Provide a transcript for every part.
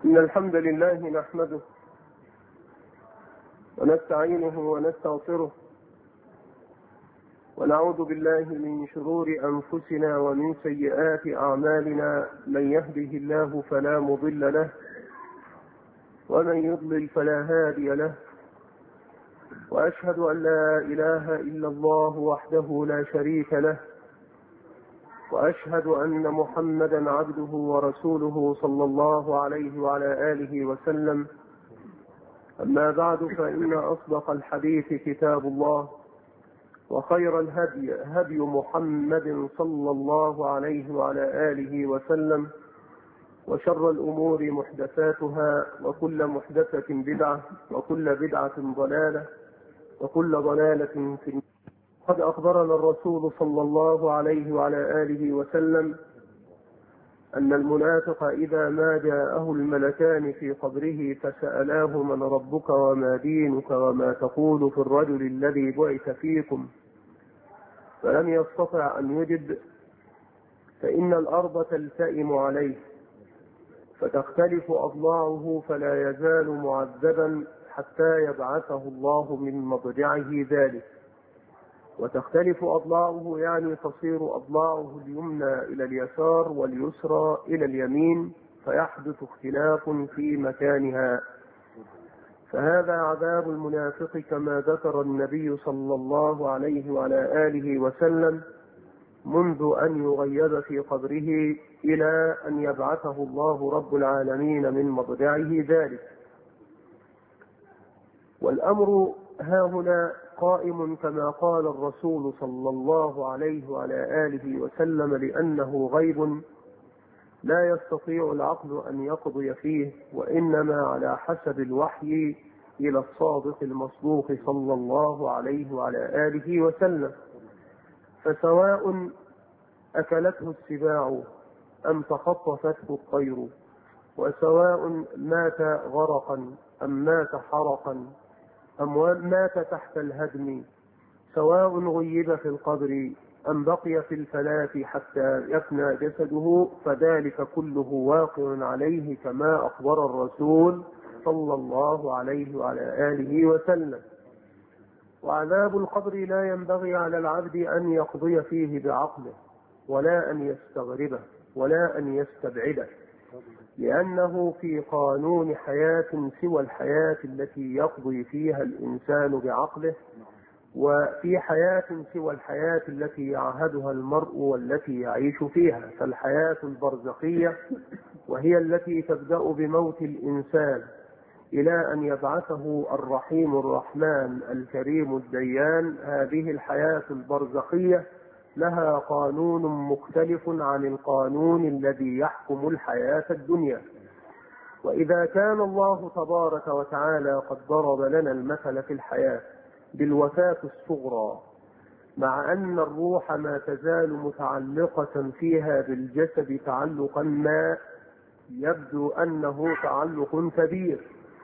إن الحمد لله نحمده ونستعينه ونستغفره ونعوذ بالله من شرور أنفسنا ومن سيئات أعمالنا. من يهده الله فلا مضل له ومن يضلل فلا هادي له، وأشهد أن لا إله إلا الله وحده لا شريك له، وأشهد أن محمدا عبده ورسوله صلى الله عليه وعلى آله وسلم. أما بعد، فإن أصدق الحديث كتاب الله، وخير الهدي هدي محمد صلى الله عليه وعلى آله وسلم، وشر الأمور محدثاتها، وكل محدثة بدعة، وكل بدعة ضلالة، وكل ضلالة في النار. قد أخبرنا الرسول صلى الله عليه وعلى آله وسلم أن المنافق إذا ما جاءه الملكان في قبره فسألاه: من ربك وما دينك وما تقول في الرجل الذي بعث فيكم؟ فلم يستطع أن يجب، فإن الأرض تلتئم عليه فتختلف أضلاعه فلا يزال معذبا حتى يبعثه الله من مضجعه ذلك. وتختلف أضلاعه يعني تصير أضلاعه اليمنى إلى اليسار واليسرى إلى اليمين، فيحدث اختلاف في مكانها. فهذا عذاب المنافق كما ذكر النبي صلى الله عليه وعلى آله وسلم منذ أن يغيب في قبره إلى أن يبعثه الله رب العالمين من مضجعه ذلك. والأمر هاهنا قائم كما قال الرسول صلى الله عليه وعلى آله وسلم: لأنه غيب لا يستطيع العقل أن يقضي فيه، وإنما على حسب الوحي إلى الصادق المصدوق صلى الله عليه وعلى آله وسلم. فسواء أكلته السباع أم تخطفته الطير، وسواء مات غرقا أم مات حرقا أم مات تحت الهدم، سواء غيب في القبر أم بقي في الفلاة حتى يفنى جسده، فذلك كله واقع عليه كما أخبر الرسول صلى الله عليه وعلى آله وسلم. وعذاب القبر لا ينبغي على العبد أن يقضي فيه بعقله، ولا أن يستغربه، ولا أن يستبعده، لأنه في قانون حياة سوى الحياة التي يقضي فيها الإنسان بعقله، وفي حياة سوى الحياة التي يعهدها المرء والتي يعيش فيها. فالحياة البرزخية وهي التي تبدأ بموت الإنسان إلى أن يبعثه الرحيم الرحمن الكريم الديان. هذه الحياة البرزخية لها قانون مختلف عن القانون الذي يحكم الحياة الدنيا. وإذا كان الله تبارك وتعالى قد ضرب لنا المثل في الحياة بالوفاة الصغرى، مع أن الروح ما تزال متعلقة فيها بالجسد تعلقا ما يبدو أنه تعلق كبير،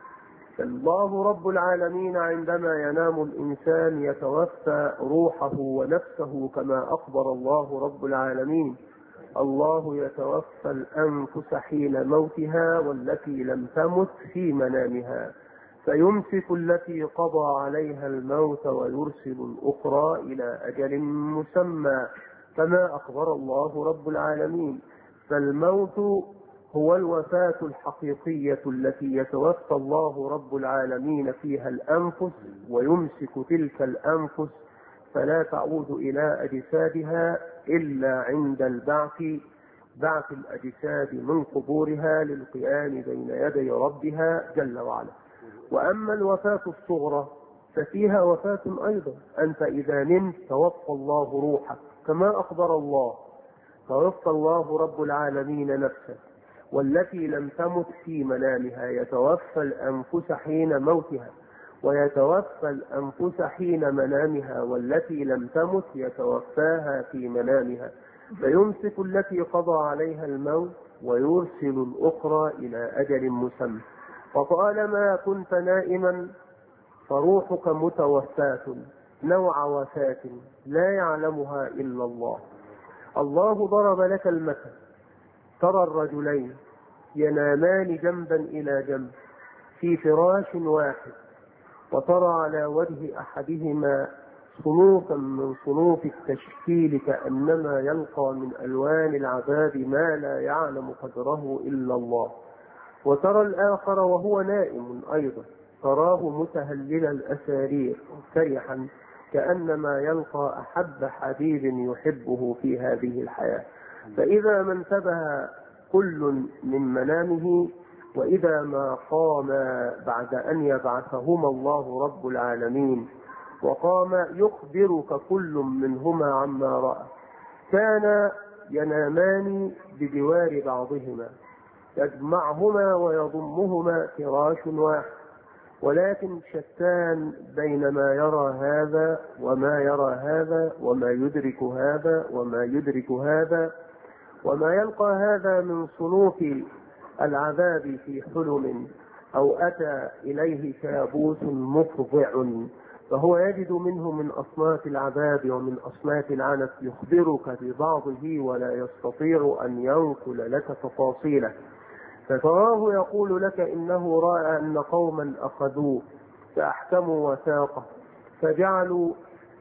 فالله رب العالمين عندما ينام الإنسان يتوفى روحه ونفسه كما أخبر الله رب العالمين: الله يتوفى الأنفس حين موتها والتي لم تمت في منامها فيمسك التي قضى عليها الموت ويرسل الأخرى إلى أجل مسمى كما أخبر الله رب العالمين. فالموت هو الوفاة الحقيقية التي يتوفى الله رب العالمين فيها الأنفس، ويمسك تلك الأنفس فلا تعود إلى أجسادها إلا عند البعث، بعث الأجساد من قبورها للقيام بين يدي ربها جل وعلا. وأما الوفاة الصغرى ففيها وفاة أيضا. أنت إذا نمت توفى الله روحك كما أخبر الله، توفى الله رب العالمين نفسه والتي لم تمت في منامها. يتوفى الأنفس حين موتها، ويتوفى الأنفس حين منامها، والتي لم تمت يتوفاها في منامها فيمسك التي قضى عليها الموت ويرسل الأخرى إلى أجل مسمى. وطالما كنت نائما فروحك متوفاة نوع وفاة لا يعلمها إلا الله. الله ضرب لك المثل: ترى الرجلين ينامان جنبا إلى جنب في فراش واحد، وترى على وجه أحدهما صنوفا من صنوف التشكيل كأنما يلقى من ألوان العذاب ما لا يعلم قدره إلا الله. وترى الآخر وهو نائم أيضا تراه متهلل الأسارير فرحا كأنما يلقى أحب حبيب يحبه في هذه الحياة. فإذا ما انتبه كل من منامه، وإذا ما قام بعد أن يبعثهما الله رب العالمين وقام يخبرك كل منهما عما رأى، كان ينامان بجوار بعضهما يجمعهما ويضمهما فراش واحد، ولكن شتان بين ما يرى هذا وما يرى هذا وما يدرك هذا وما يدرك هذا، وما يلقى هذا من صنوف العذاب في حلم أو أتى إليه كابوس مفظع، فهو يجد منه من أصناف العذاب ومن أصناف العنف يخبرك ببعضه ولا يستطيع أن ينقل لك تفاصيله. فتراه يقول لك إنه رأى أن قوما أخذوه فأحكموا وثاقه فجعلوا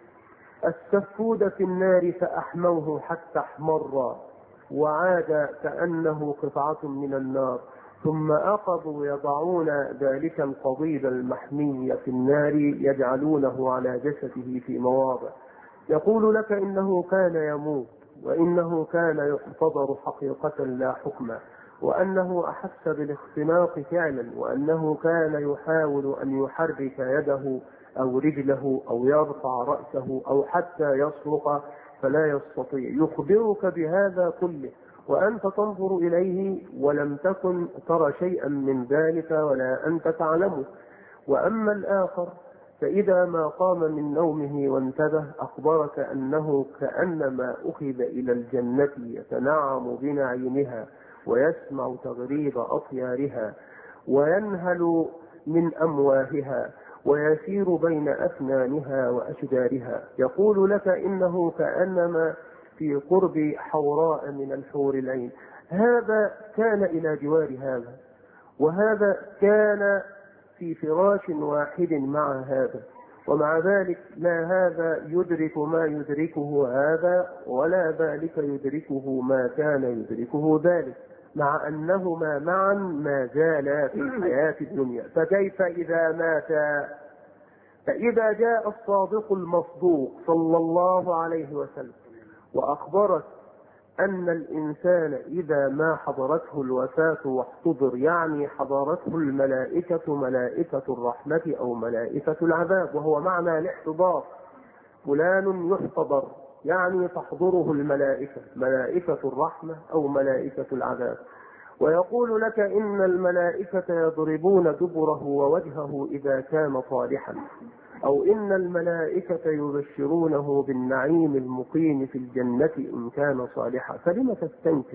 السفود في النار فأحموه حتى احمر وعاد كأنه قطعة من النار، ثم أخذوا يضعون ذلك القضيب المحمي في النار يجعلونه على جسده في مواضع. يقول لك إنه كان يموت، وإنه كان يحتضر حقيقة لا حكما، وأنه أحس بالاختناق فعلا، وأنه كان يحاول أن يحرك يده أو رجله أو يرفع رأسه أو حتى يصرخ فلا يستطيع. يخبرك بهذا كله وأنت تنظر إليه ولم تكن ترى شيئا من ذلك ولا أنت تعلمه. وأما الآخر فإذا ما قام من نومه وانتبه أخبرك أنه كأنما أخذ إلى الجنة يتنعم بنعيمها ويسمع تغريد أطيارها وينهل من أمواهها ويسير بين أفنانها وأشجارها. يقول لك إنه كأنما في قرب حوراء من الحور العين. هذا كان إلى جوار هذا، وهذا كان في فراش واحد مع هذا، ومع ذلك لا هذا يدرك ما يدركه هذا ولا ذلك يدركه ما كان يدركه ذلك، مع أنهما معا ما زالا في الحياة الدنيا. فكيف إذا ماتا؟ فإذا جاء الصادق المصدوق صلى الله عليه وسلم وأخبرت أن الإنسان إذا ما حضرته الوفاة واحتضر، يعني حضرته الملائكة ملائكة الرحمة أو ملائكة العذاب، وهو معنى الاحتضار، فلان يحتضر يعني تحضره الملائكة، ملائكة الرحمة أو ملائكة العذاب. ويقول لك إن الملائكة يضربون دبره ووجهه إذا كان صالحا، أو إن الملائكة يبشرونه بالنعيم المقيم في الجنة إن كان صالحا. فلم تستنكر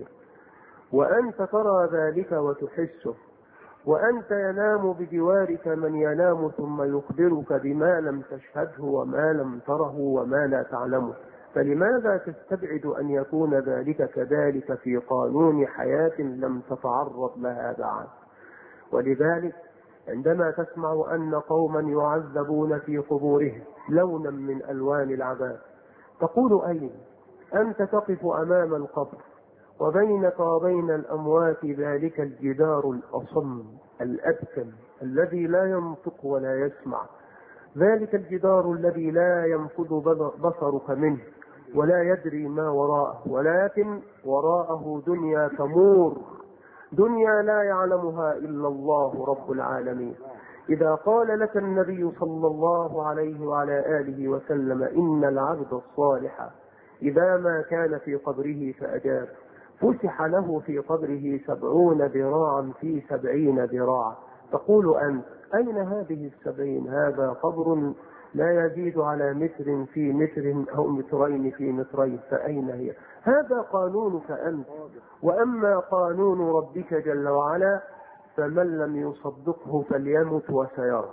وأنت ترى ذلك وتحسه، وأنت ينام بجوارك من ينام ثم يخبرك بما لم تشهده وما لم تره وما لا تعلمه. فلماذا تستبعد أن يكون ذلك كذلك في قانون حياة لم تتعرض لها بعد؟ ولذلك عندما تسمع أن قوما يعذبون في قبورهم لونا من ألوان العذاب تقول أين؟ أنت تقف أمام القبر وبينك وبين الأموات ذلك الجدار الأصم الأبكم الذي لا ينطق ولا يسمع، ذلك الجدار الذي لا ينفذ بصرك منه ولا يدري ما وراءه، ولكن وراءه دنيا تمور، دنيا لا يعلمها إلا الله رب العالمين. إذا قال لك النبي صلى الله عليه وعلى آله وسلم إن العبد الصالح إذا ما كان في قبره فأجاب فسح له في قبره 70 ذراعا في 70 ذراعا، تقول أنت أين هذه 70؟ هذا قبر لا يزيد على متر في متر أو مترين في مترين، فأين هي؟ هذا قانونك أنت. وأما قانون ربك جل وعلا فمن لم يصدقه فليمت وسيرى،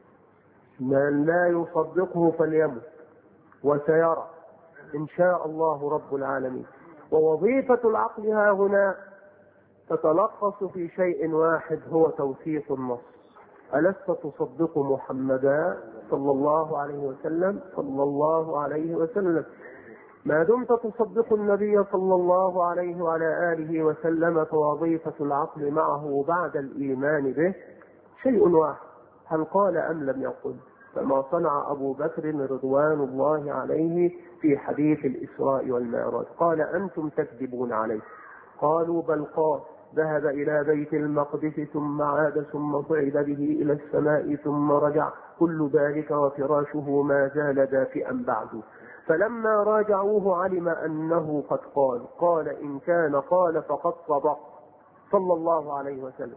من لا يصدقه فليمت وسيرى إن شاء الله رب العالمين. ووظيفة العقل ها هنا تتلخص في شيء واحد هو توثيق النص. ألست تصدق محمدا صلى الله عليه وسلم؟ صلى الله عليه وسلم. ما دمت تصدق النبي صلى الله عليه وعلى آله وسلم فوظيفة العقل معه بعد الإيمان به شيء واحد، هل قال أم لم يقل؟ كما صنع أبو بكر رضوان الله عليه في حديث الإسراء والمعراج، قال أنتم تكذبون عليه. قالوا بل قال ذهب إلى بيت المقدس ثم عاد ثم صعد به إلى السماء ثم رجع، كل ذلك وفراشه ما زال دافئا بعده. فلما راجعوه علم أنه قد قال إن كان قال فقد صدق صلى الله عليه وسلم،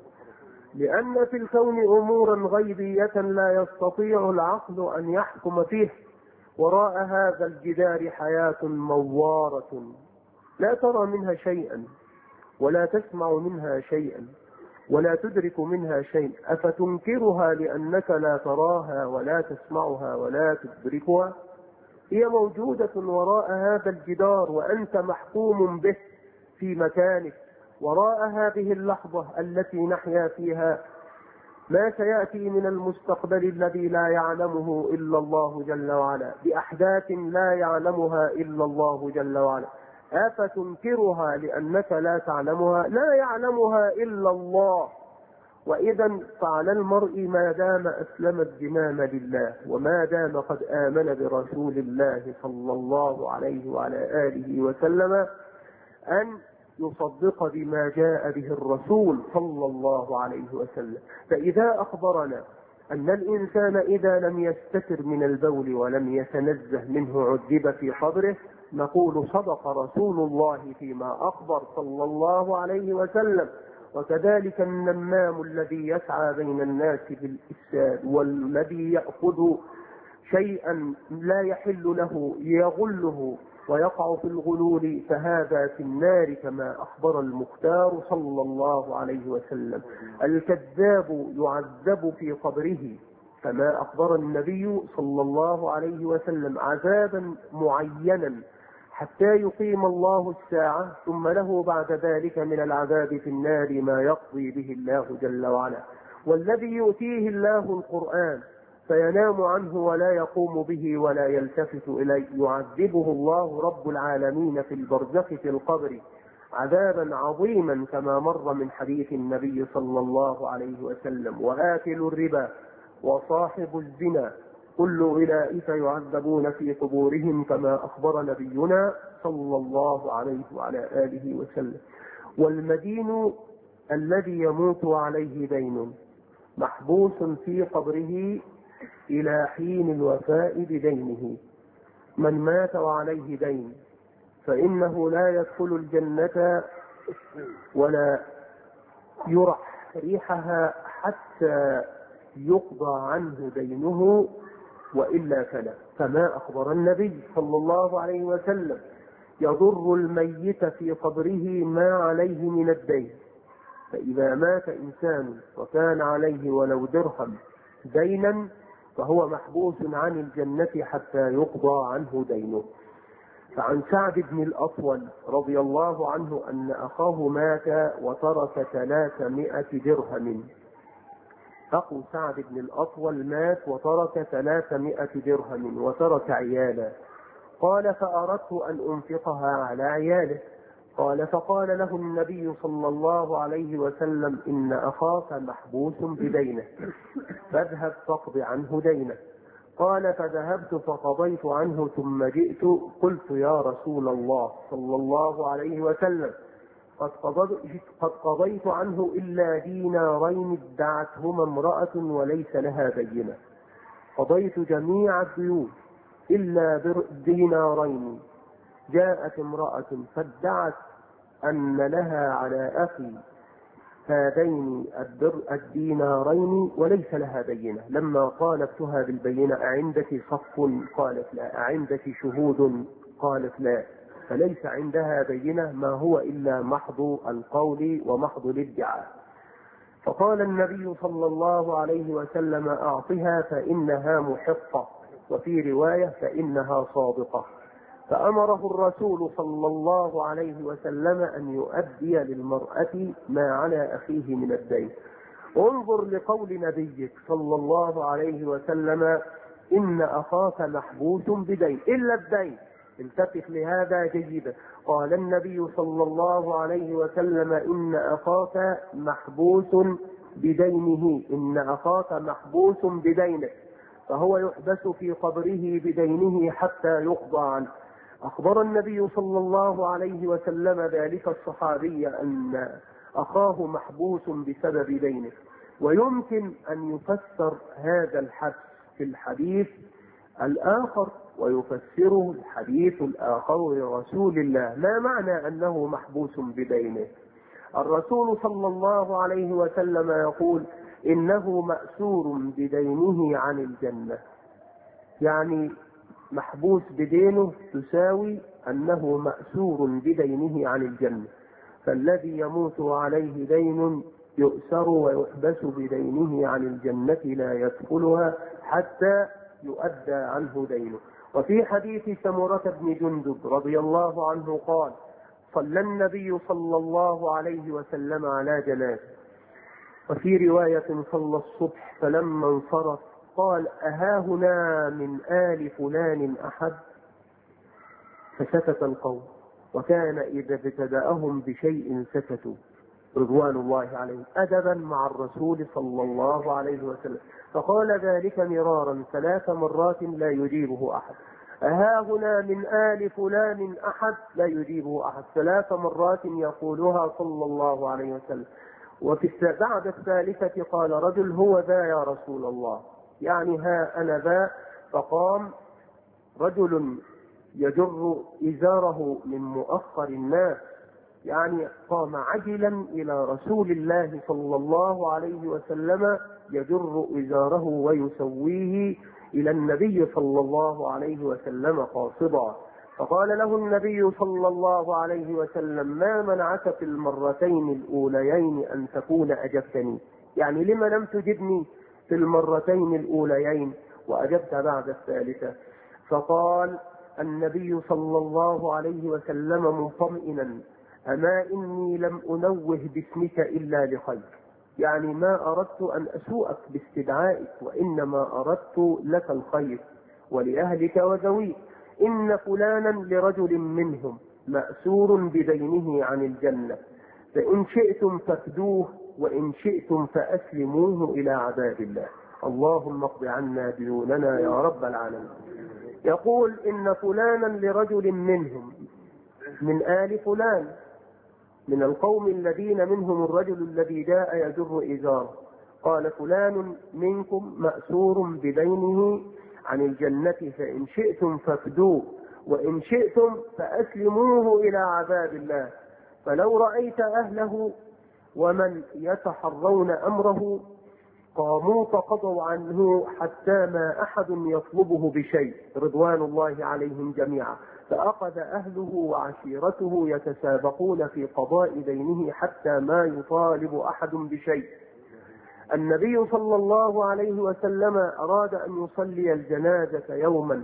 لأن في الكون أمورا غيبية لا يستطيع العقل أن يحكم فيه. وراء هذا الجدار حياة موارة لا ترى منها شيئا ولا تسمع منها شيئا ولا تدرك منها شيء، أفتنكرها لأنك لا تراها ولا تسمعها ولا تدركها؟ هي موجودة وراء هذا الجدار وأنت محكوم به في مكانك. وراء هذه اللحظة التي نحيا فيها ما سيأتي من المستقبل الذي لا يعلمه إلا الله جل وعلا، بأحداث لا يعلمها إلا الله جل وعلا. أفتنكرها لأنك لا تعلمها؟ لا يعلمها إلا الله. وإذا فعلى المرء ما دام أسلم الزمام لله وما دام قد آمن برسول الله صلى الله عليه وعلى آله وسلم أن يصدق بما جاء به الرسول صلى الله عليه وسلم. فإذا أخبرنا أن الإنسان إذا لم يستتر من البول ولم يتنزه منه عذب في قبره، نقول صدق رسول الله فيما أخبر صلى الله عليه وسلم. وكذلك النمام الذي يسعى بين الناس بالإفساد والذي يأخذ شيئا لا يحل له يغله ويقع في الغلول، فهذا في النار كما أخبر المختار صلى الله عليه وسلم. الكذاب يعذب في قبره كما أخبر النبي صلى الله عليه وسلم عذابا معينا حتى يقيم الله الساعة، ثم له بعد ذلك من العذاب في النار ما يقضي به الله جل وعلا. والذي يؤتيه الله القرآن فينام عنه ولا يقوم به ولا يلتفت إليه يعذبه الله رب العالمين في البرزخ في القبر عذابا عظيما كما مر من حديث النبي صلى الله عليه وسلم. وآكل الربا وصاحب الزنا كل أولئك يعذبون في قبورهم كما أخبر نبينا صلى الله عليه وعلى آله وسلم. والمدين الذي يموت عليه دين محبوس في قبره إلى حين الوفاء بدينه. من مات وعليه دين فإنه لا يدخل الجنة ولا يرح ريحها حتى يقضى عنه دينه، وإلا فلا، كما أخبر النبي صلى الله عليه وسلم يضر الميت في قبره ما عليه من الدين. فإذا مات إنسان وكان عليه ولو درهم دينا فهو محبوس عن الجنة حتى يقضى عنه دينه. فعن سعد بن الأطول رضي الله عنه أن أخاه مات وترك 300 درهم. أخو سعد بن الأطول مات وترك 300 درهم وترك عيالا. قال فأردت أن أنفقها على عياله. قال فقال له النبي صلى الله عليه وسلم إن أخاك محبوس بدينه فاذهب فاقض عنه دينه. قال فذهبت فقضيت عنه ثم جئت قلت يا رسول الله صلى الله عليه وسلم قد قضيت عنه إلا دينارين ادعتهما امرأة وليس لها بينة. قضيت جميع الديون إلا دينارين. جاءت امرأة فادعت أن لها على أخي هذين الدينارين وليس لها بينة. لما طالبتها بالبينة أعندك صف؟ قالت لا. أعندك شهود؟ قالت لا. فليس عندها بينة، ما هو إلا محض القول ومحض الادعاء. فقال النبي صلى الله عليه وسلم أعطها فإنها محقة، وفي رواية فإنها صادقة. فأمره الرسول صلى الله عليه وسلم أن يؤدي للمرأة ما على أخيه من الدين. انظر لقول نبيك صلى الله عليه وسلم: إن أخاك محبوس بدين إلا الدين. التفت لهذا جيدا. قال النبي صلى الله عليه وسلم: إن أخاك محبوس بدينه، إن أخاك محبوس بدينه، فهو يحبس في قبره بدينه حتى يقضى عنه. أخبر النبي صلى الله عليه وسلم ذلك الصحابي أن أخاه محبوس بسبب دينه. ويمكن أن يفسر هذا الحدث في الحديث الآخر، ويفسره الحديث الآخر لرسول الله. ما معنى أنه محبوس بدينه؟ الرسول صلى الله عليه وسلم يقول: إنه مأسور بدينه عن الجنة. يعني محبوس بدينه تساوي أنه مأسور بدينه عن الجنة. فالذي يموت عليه دين يؤسر ويحبس بدينه عن الجنة لا يدخلها حتى يؤدى عنه دينه. وفي حديث سمرة بن جندب رضي الله عنه قال: صلى النبي صلى الله عليه وسلم على جنازة. وفي رواية: صلى الصبح، فلما انصرف قال: أهاهنا من آل فلان أحد؟ فسكت القوم، وكان إذا ابتدأهم بشيء سكتوا رضوان الله عليهم أدبا مع الرسول صلى الله عليه وسلم. فقال ذلك مرارا 3 مرات لا يجيبه أحد. أهاهنا من آل فلان أحد؟ لا يجيبه أحد. 3 مرات يقولها صلى الله عليه وسلم. بعد الثالثة قال رجل: هو ذا يا رسول الله، يعني ها أنا ذا. فقام رجل يجر إزاره من مؤخر الناس، يعني قام عجلا إلى رسول الله صلى الله عليه وسلم يجر إزاره ويسويه إلى النبي صلى الله عليه وسلم قاصدا. فقال له النبي صلى الله عليه وسلم: ما منعك في المرتين الأوليين أن تكون أجبتني؟ يعني لما لم تجبني في المرتين الأوليين وأجبت بعد الثالثة؟ فقال النبي صلى الله عليه وسلم مطمئنا: أما إني لم أنوه باسمك إلا لخير، يعني ما أردت أن أسوءك باستدعائك، وإنما أردت لك الخير ولأهلك وذويك. إن فلانا لرجل منهم مأسور بدينه عن الجنة، فإن شئتم فافدوه، وإن شئتم فأسلموه إلى عذاب الله. اللهم اقض عنا ديوننا يا رب العالمين. يقول: إن فلانا لرجل منهم، من آل فلان، من القوم الذين منهم الرجل الذي جاء يجر إزاره. قال: فلان منكم مأسور بدينه عن الجنة، فإن شئتم فافدوه، وإن شئتم فأسلموه إلى عذاب الله. فلو رأيت أهله ومن يتحرون أمره قاموا فقضوا عنه حتى ما أحد يطلبه بشيء رضوان الله عليهم جميعا، فأخذ أهله وعشيرته يتسابقون في قضاء دينه حتى ما يطالب أحد بشيء. النبي صلى الله عليه وسلم أراد أن يصلي الجنازة يوما،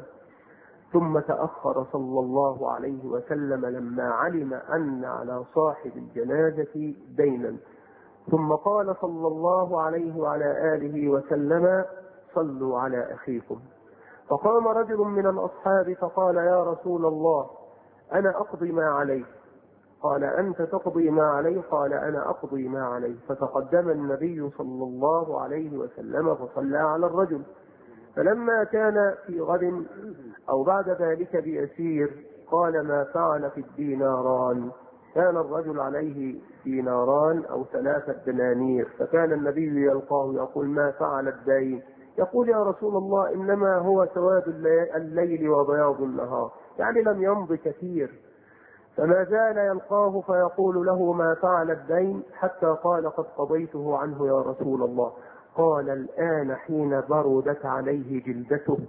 ثم تأخر صلى الله عليه وسلم لما علم أن على صاحب الجنازة دينا، ثم قال صلى الله عليه وعلى آله وسلم: صلوا على أخيكم. فقام رجل من الأصحاب فقال: يا رسول الله، أنا أقضي ما عليه. قال: أنت تقضي ما عليه؟ قال: أنا أقضي ما عليه. فتقدم النبي صلى الله عليه وسلم فصلى على الرجل. فلما كان في غد أو بعد ذلك بيسير قال: ما فعل في الديناران؟ كان الرجل عليه ديناران أو 3 دنانير، فكان النبي يلقاه يقول: ما فعل الدين؟ يقول: يا رسول الله، إنما هو سواد الليل وبياض النهار، يعني لم يمض كثير. فما زال يلقاه فيقول له: ما فعل الدين؟ حتى قال: قد قضيته عنه يا رسول الله. قال: الآن حين بردت عليه جلدته،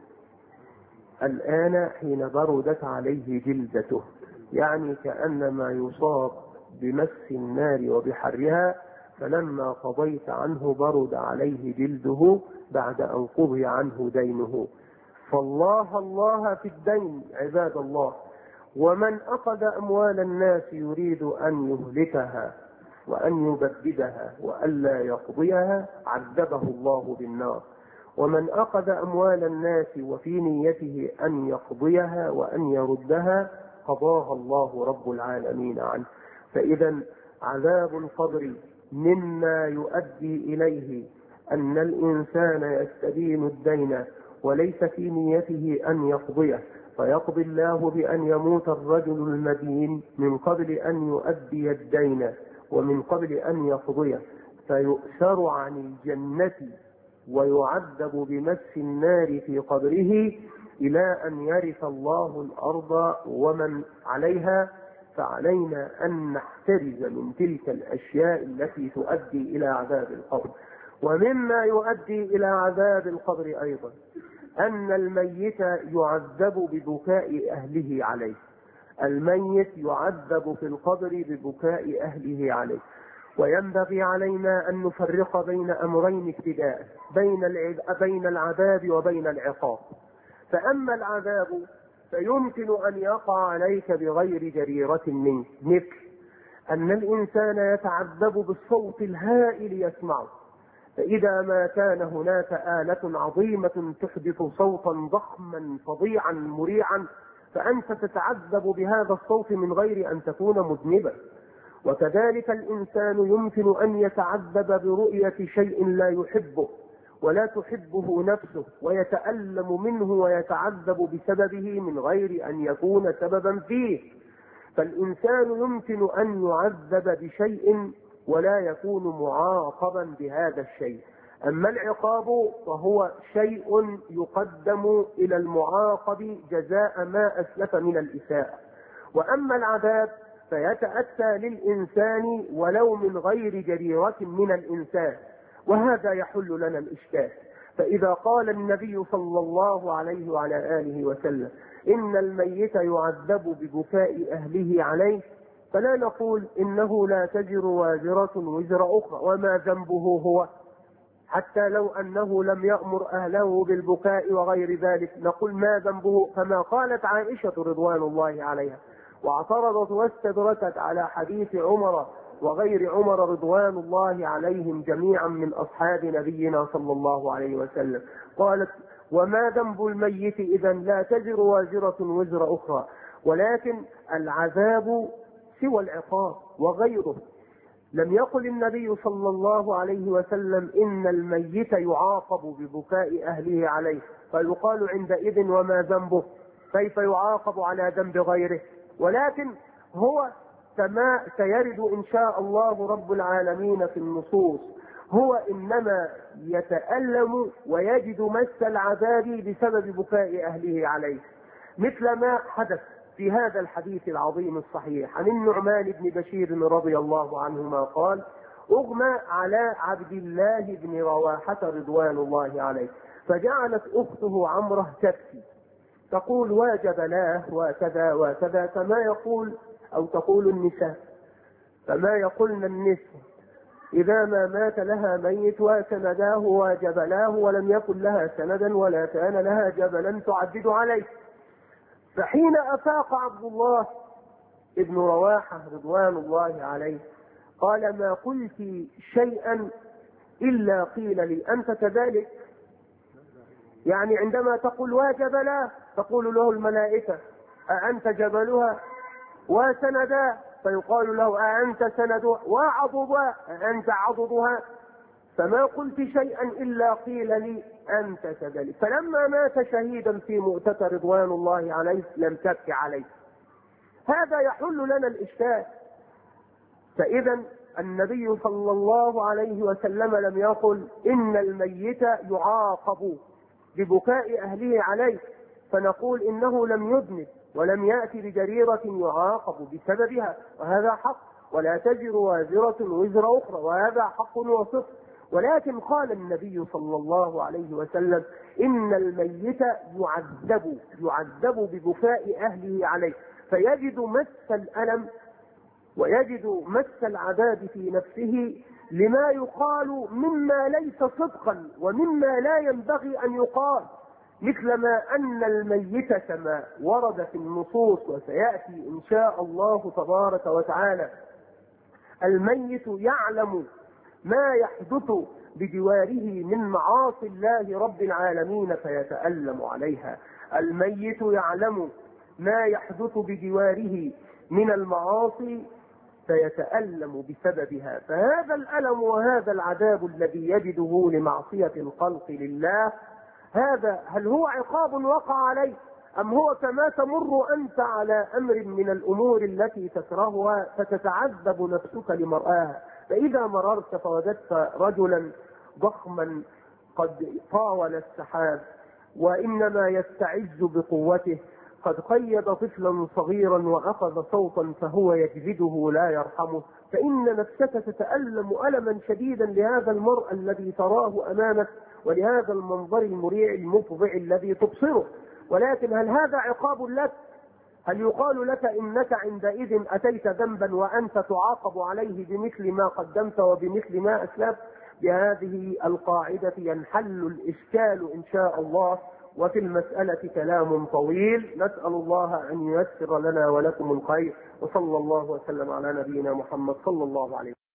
الآن حين بردت عليه جلدته، يعني كأنما يصاب بمس النار وبحرها، فلما قضيت عنه برد عليه جلده بعد أن قضي عنه دينه. فالله الله في الدين عباد الله. ومن أخذ أموال الناس يريد أن يهلكها وأن يبددها وألا يقضيها عذبه الله بالنار، ومن أخذ أموال الناس وفي نيته أن يقضيها وأن يردها قضاها الله رب العالمين عنه. فإذا عذاب القبر مما يؤدي إليه أن الإنسان يستدين الدين وليس في نيته أن يقضيه، فيقضي الله بأن يموت الرجل المدين من قبل أن يؤدي الدين ومن قبل أن يقضيه، فيؤسر عن الجنة ويعذب بمس النار في قبره إلى أن يرث الله الأرض ومن عليها. فعلينا أن نحترز من تلك الأشياء التي تؤدي إلى عذاب القبر. ومما يؤدي إلى عذاب القبر أيضا أن الميت يعذب ببكاء أهله عليه. الميت يعذب في القبر ببكاء أهله عليه. وينبغي علينا أن نفرق بين أمرين ابتداء، بين العذاب وبين العقاب. فأما العذاب فيمكن أن يقع عليك بغير جريرة منك، مثل أن الإنسان يتعذب بالصوت الهائل يسمعه، فإذا ما كان هناك آلة عظيمة تحدث صوتا ضخما فظيعا مريعا فأنت تتعذب بهذا الصوت من غير أن تكون مذنبا. وكذلك الإنسان يمكن أن يتعذب برؤية شيء لا يحبه ولا تحبه نفسه ويتألم منه ويتعذب بسببه من غير أن يكون سببا فيه. فالإنسان يمكن أن يعذب بشيء ولا يكون معاقبا بهذا الشيء. أما العقاب فهو شيء يقدم إلى المعاقب جزاء ما أسلف من الإساءة. وأما العذاب فيتأتى للإنسان ولو من غير جريرة من الإنسان، وهذا يحل لنا الإشكال. فإذا قال النبي صلى الله عليه وعلى آله وسلم إن الميت يعذب ببكاء أهله عليه، فلا نقول إنه لا تزر وازرة وزر أخرى وما ذنبه هو، حتى لو أنه لم يأمر أهله بالبكاء وغير ذلك نقول ما ذنبه، كما قالت عائشة رضوان الله عليها واعترضت واستدركت على حديث عمر وغير عمر رضوان الله عليهم جميعا من أصحاب نبينا صلى الله عليه وسلم. قالت وما ذنب الميت إذا لا تزر وازرة وزر أخرى، ولكن العذاب سوى العقاب وغيره. لم يقل النبي صلى الله عليه وسلم إن الميت يعاقب ببكاء أهله عليه، فيقال عندئذ وما ذنبه، كيف يعاقب على ذنب غيره؟ ولكن هو كما سيرد إن شاء الله رب العالمين في النصوص هو إنما يتألم ويجد مس العذاب بسبب بكاء أهله عليه، مثل ما حدث في هذا الحديث العظيم الصحيح عن النعمان بن بشير رضي الله عنهما قال أغمى على عبد الله بن رواحة رضوان الله عليه، فجعلت أخته عمره تبكي تقول وجبلاه وكذا وكذا، كما يقول أو تقول النساء، كما يقولن النساء إذا ما مات لها ميت وسنداه وجبلاه ولم يكن لها سندا ولا كان لها جبلا تعدد عليه. فحين أفاق عبد الله ابن رواحة رضوان الله عليه قال ما قلت شيئا إلا قيل لي أنت كذلك، يعني عندما تقول وجبلاه تقول له الملائكة أأنت جبلها، وسندا فيقال له أأنت سندها، وعضدها أأنت عضدها، فما قلت شيئا إلا قيل لي أنت كذلك. فلما مات شهيدا في مؤتة رضوان الله عليه لم تبكي عليه. هذا يحل لنا الإشكال. فإذا النبي صلى الله عليه وسلم لم يقل إن الميت يعاقب ببكاء أهله عليه فنقول إنه لم يذنب ولم يأتي بجريرة يعاقب بسببها، وهذا حق، ولا تزر وازرة وزر أخرى، وهذا حق وصف. ولكن قال النبي صلى الله عليه وسلم إن الميت يعذب ببكاء أهله عليه، فيجد مس الألم ويجد مس العذاب في نفسه لما يقال مما ليس صدقا ومما لا ينبغي أن يقال. مثلما أن الميت كما ورد في النصوص وسيأتي إن شاء الله تبارك وتعالى الميت يعلم ما يحدث بجواره من معاصي الله رب العالمين فيتألم عليها. الميت يعلم ما يحدث بجواره من المعاصي فيتألم بسببها. فهذا الألم وهذا العذاب الذي يجده لمعصية الخلق لله، هذا هل هو عقاب وقع عليه، أم هو كما تمر أنت على أمر من الأمور التي تكرهها فتتعذب نفسك لمرآها؟ فإذا مررت فوجدت رجلا ضخما قد طاول السحاب وإنما يستعز بقوته، قد قيد طفلا صغيرا وأخذ صوتا فهو يجلده لا يرحمه، فإن نفسك تتألم ألما شديدا لهذا المرء الذي تراه أمامك ولهذا المنظر المريع المفضع الذي تبصره. ولكن هل هذا عقاب لك؟ هل يقال لك إنك عندئذ أتيت ذنبا وأنت تعاقب عليه بمثل ما قدمت وبمثل ما أسلفت؟ بهذه القاعدة ينحل الإشكال إن شاء الله، وفي المسألة كلام طويل. نسأل الله أن ييسر لنا ولكم الخير، وصلى الله وسلم على نبينا محمد صلى الله عليه وسلم.